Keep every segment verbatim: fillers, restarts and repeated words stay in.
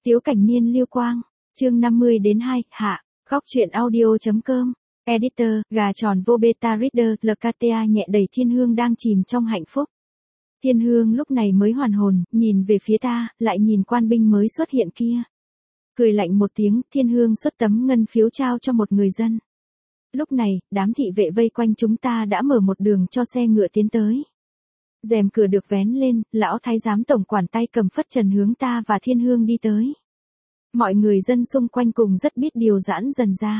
Tiếu Cảnh Niên Liêu Quang, chương năm mươi đến hai, hạ, góc truyện audio.com, editor, gà tròn vô beta reader, lờ ca tê a nhẹ đẩy Thiên Hương đang chìm trong hạnh phúc. Thiên Hương lúc này mới hoàn hồn, nhìn về phía ta, lại nhìn quan binh mới xuất hiện kia. Cười lạnh một tiếng, Thiên Hương xuất tấm ngân phiếu trao cho một người dân. Lúc này, đám thị vệ vây quanh chúng ta đã mở một đường cho xe ngựa tiến tới. Rèm cửa được vén lên, lão thái giám tổng quản tay cầm phất trần hướng ta và Thiên Hương đi tới. Mọi người dân xung quanh cùng rất biết điều giãn dần ra.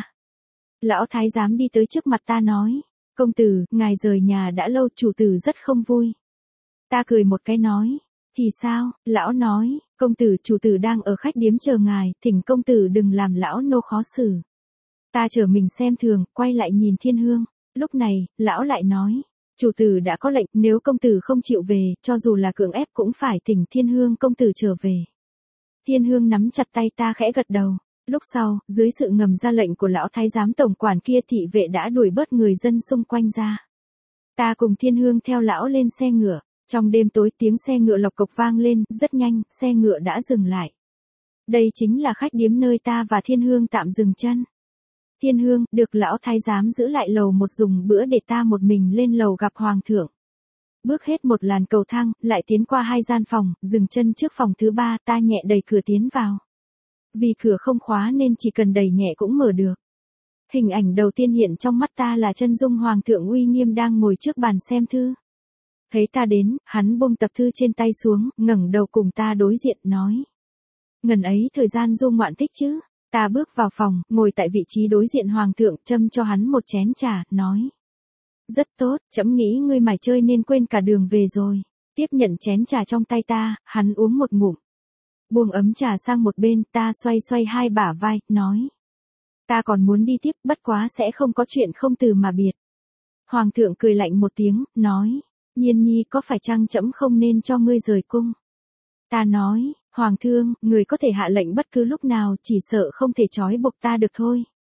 Lão thái giám đi tới trước mặt ta nói, công tử, ngài rời nhà đã lâu, chủ tử rất không vui. Ta cười một cái nói, thì sao? Lão nói, công tử, chủ tử đang ở khách điếm chờ ngài, thỉnh công tử đừng làm lão nô khó xử. Ta trở mình xem thường, quay lại nhìn Thiên Hương. Lúc này, lão lại nói, chủ tử đã có lệnh, nếu công tử không chịu về, cho dù là cưỡng ép cũng phải thỉnh Thiên Hương công tử trở về. Thiên Hương nắm chặt tay ta khẽ gật đầu. Lúc sau, dưới sự ngầm ra lệnh của lão thái giám tổng quản kia, thị vệ đã đuổi bớt người dân xung quanh ra. Ta cùng Thiên Hương theo lão lên xe ngựa. Trong đêm tối tiếng xe ngựa lộc cộc vang lên, rất nhanh, xe ngựa đã dừng lại. Đây chính là khách điếm nơi ta và Thiên Hương tạm dừng chân. Thiên Hương, được lão thái giám giữ lại lầu một dùng bữa để ta một mình lên lầu gặp hoàng thượng. Bước hết một làn cầu thang, lại tiến qua hai gian phòng, dừng chân trước phòng thứ ba, ta nhẹ đẩy cửa tiến vào. Vì cửa không khóa nên chỉ cần đẩy nhẹ cũng mở được. Hình ảnh đầu tiên hiện trong mắt ta là chân dung hoàng thượng uy nghiêm đang ngồi trước bàn xem thư. Thấy ta đến, hắn buông tập thư trên tay xuống, ngẩng đầu cùng ta đối diện, nói. Ngần ấy thời gian du ngoạn thích chứ? Ta bước vào phòng, ngồi tại vị trí đối diện hoàng thượng, châm cho hắn một chén trà, nói. Rất tốt, trẫm nghĩ ngươi mải chơi nên quên cả đường về rồi. Tiếp nhận chén trà trong tay ta, hắn uống một ngụm. Buông ấm trà sang một bên, ta xoay xoay hai bả vai, nói. Ta còn muốn đi tiếp, bất quá sẽ không có chuyện không từ mà biệt. Hoàng thượng cười lạnh một tiếng, nói. Nhiên nhi, có phải chăng trẫm không nên cho ngươi rời cung? Ta nói, hoàng thương, người có thể hạ lệnh bất cứ lúc nào, chỉ sợ không thể trói buộc ta được thôi.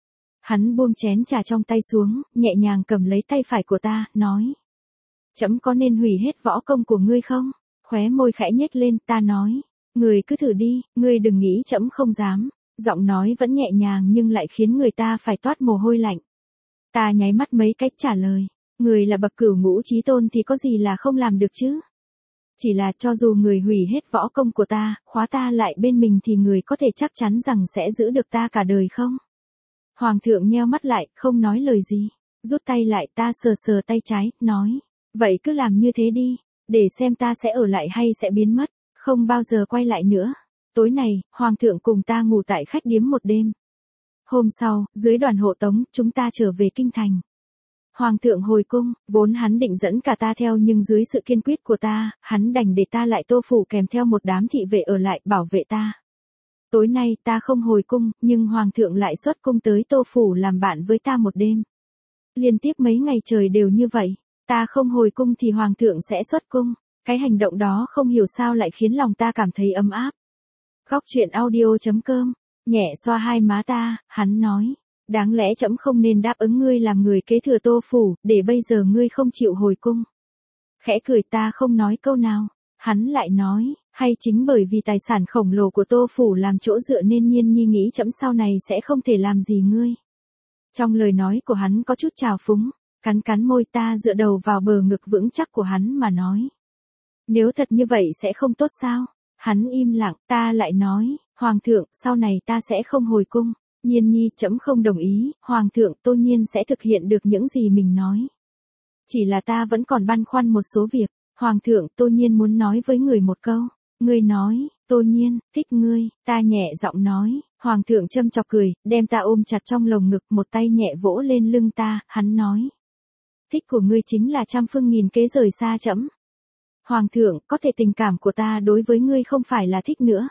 Hắn buông chén trà trong tay xuống, nhẹ nhàng cầm lấy tay phải của ta, nói. Trẫm có nên hủy hết võ công của ngươi không? Khóe môi khẽ nhếch lên, ta nói. Người cứ thử đi, ngươi đừng nghĩ trẫm không dám. Giọng nói vẫn nhẹ nhàng nhưng lại khiến người ta phải toát mồ hôi lạnh. Ta nháy mắt mấy cách trả lời. Người là bậc cửu ngũ chí tôn thì có gì là không làm được chứ? Chỉ là cho dù người hủy hết võ công của ta, khóa ta lại bên mình thì người có thể chắc chắn rằng sẽ giữ được ta cả đời không? Hoàng thượng nheo mắt lại, không nói lời gì. Rút tay lại, ta sờ sờ tay trái, nói. Vậy cứ làm như thế đi, để xem ta sẽ ở lại hay sẽ biến mất, không bao giờ quay lại nữa. Tối này, Hoàng thượng cùng ta ngủ tại khách điếm một đêm. Hôm sau, dưới đoàn hộ tống, chúng ta trở về kinh thành. Hoàng thượng hồi cung, vốn hắn định dẫn cả ta theo nhưng dưới sự kiên quyết của ta, hắn đành để ta lại Tô phủ kèm theo một đám thị vệ ở lại bảo vệ ta. Tối nay ta không hồi cung, nhưng hoàng thượng lại xuất cung tới Tô phủ làm bạn với ta một đêm. Liên tiếp mấy ngày trời đều như vậy, ta không hồi cung thì hoàng thượng sẽ xuất cung. Cái hành động đó không hiểu sao lại khiến lòng ta cảm thấy ấm áp. Góc truyện audio.com, nhẹ xoa hai má ta, hắn nói. Đáng lẽ trẫm không nên đáp ứng ngươi làm người kế thừa Tô phủ, để bây giờ ngươi không chịu hồi cung. Khẽ cười, ta không nói câu nào. Hắn lại nói, hay chính bởi vì tài sản khổng lồ của Tô phủ làm chỗ dựa nên Nhiên nhi nghĩ trẫm sau này sẽ không thể làm gì ngươi. Trong lời nói của hắn có chút trào phúng, cắn cắn môi, ta dựa đầu vào bờ ngực vững chắc của hắn mà nói. Nếu thật như vậy sẽ không tốt sao? Hắn im lặng, ta lại nói, hoàng thượng, sau này ta sẽ không hồi cung. Nhiên nhi, trẫm không đồng ý, hoàng thượng, Tô nhiên sẽ thực hiện được những gì mình nói. Chỉ là ta vẫn còn băn khoăn một số việc, hoàng thượng, Tô nhiên muốn nói với người một câu. Ngươi nói, Tô nhiên, thích ngươi, ta nhẹ giọng nói, hoàng thượng châm chọc cười, đem ta ôm chặt trong lồng ngực, một tay nhẹ vỗ lên lưng ta, hắn nói. Thích của ngươi chính là trăm phương nghìn kế rời xa trẫm. Hoàng thượng, có thể tình cảm của ta đối với ngươi không phải là thích nữa,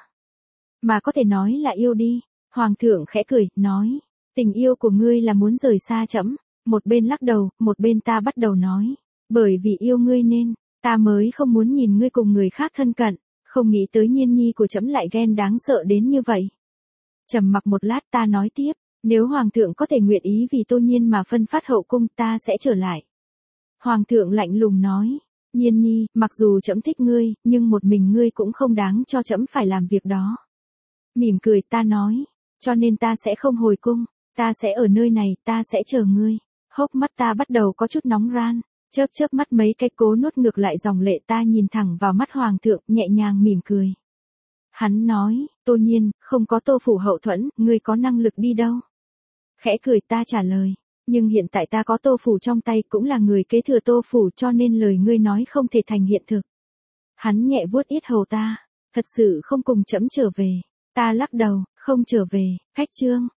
mà có thể nói là yêu đi. Hoàng thượng khẽ cười, nói, tình yêu của ngươi là muốn rời xa trẫm. Một bên lắc đầu, một bên ta bắt đầu nói, bởi vì yêu ngươi nên, ta mới không muốn nhìn ngươi cùng người khác thân cận, không nghĩ tới Nhiên nhi của trẫm lại ghen đáng sợ đến như vậy. Trầm mặc một lát, ta nói tiếp, nếu hoàng thượng có thể nguyện ý vì Tô nhiên mà phân phát hậu cung, ta sẽ trở lại. Hoàng thượng lạnh lùng nói, Nhiên nhi, mặc dù trẫm thích ngươi, nhưng một mình ngươi cũng không đáng cho trẫm phải làm việc đó. Mỉm cười ta nói, cho nên ta sẽ không hồi cung, ta sẽ ở nơi này, ta sẽ chờ ngươi. Hốc mắt ta bắt đầu có chút nóng ran, chớp chớp mắt mấy cái cố nuốt ngược lại dòng lệ, ta nhìn thẳng vào mắt hoàng thượng, nhẹ nhàng mỉm cười. Hắn nói, Tô Nhiên, không có Tô phủ hậu thuẫn, ngươi có năng lực đi đâu? Khẽ cười ta trả lời, nhưng hiện tại ta có Tô phủ trong tay, cũng là người kế thừa Tô phủ, cho nên lời ngươi nói không thể thành hiện thực. Hắn nhẹ vuốt yết hầu ta, thật sự không cùng trẫm trở về. Ta lắc đầu, không trở về, cách chương.